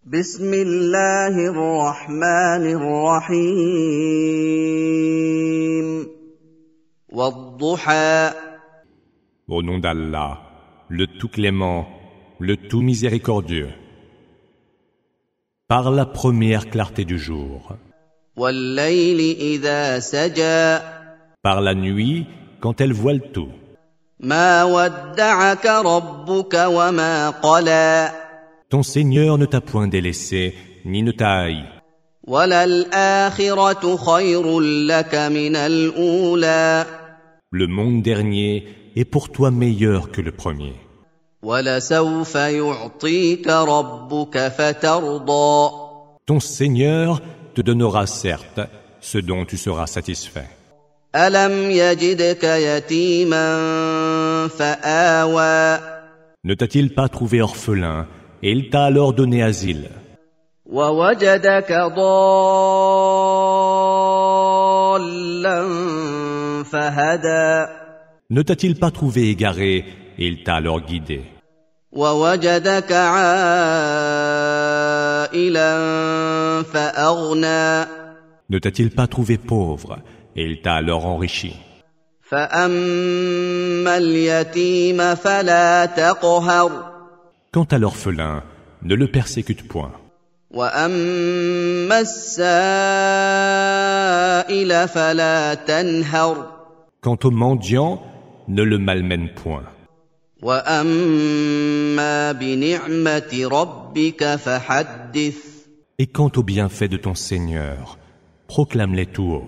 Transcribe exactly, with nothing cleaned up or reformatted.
بسم الله الرحمن الرحيم والضحى. Au nom d'Allah, le tout clément, le tout miséricordieux. Par la première clarté du jour. والليل إذا سجى. Par la nuit, quand elle voile tout. ما ودعك ربك وما قلى. Ton Seigneur ne t'a point délaissé, ni ne t'a haï. وَلَلْآخِرَةُ خَيْرٌ لَكَ مِنَ الْأُولَى. Le monde dernier est pour toi meilleur que le premier. وَلَسَوْفَ يُعْطِيكَ رَبُّكَ فَتَرْضَى. Ton Seigneur te donnera certes ce dont tu seras satisfait. أَلَمْ يَجِدْكَ يَتِيمًا فَآوَى. Ne t'a-t-il pas trouvé orphelin, et il t'a alors donné asile? وَوَجَدَكَ ضَالًّا فَهَدَى. Ne t'a-t-il pas trouvé égaré, et il t'a alors guidé? وَوَجَدَكَ عَائِلًا فَأَغْنَى. Ne t'a-t-il pas trouvé pauvre, et il t'a alors enrichi? فَأَمَّا الْيَتِيمَ فَلَا تَقْهَرْ. Quant à l'orphelin, ne le persécute point. وَأَمَّا السَّائِلَ فَلَا تَنْهَرْ. Quant au mendiant, ne le malmène point. وَأَمَّا بِنِعْمَةِ رَبِّكَ فَحَدِّثْ. Et quant aux bienfaits de ton Seigneur, proclame-les tout haut.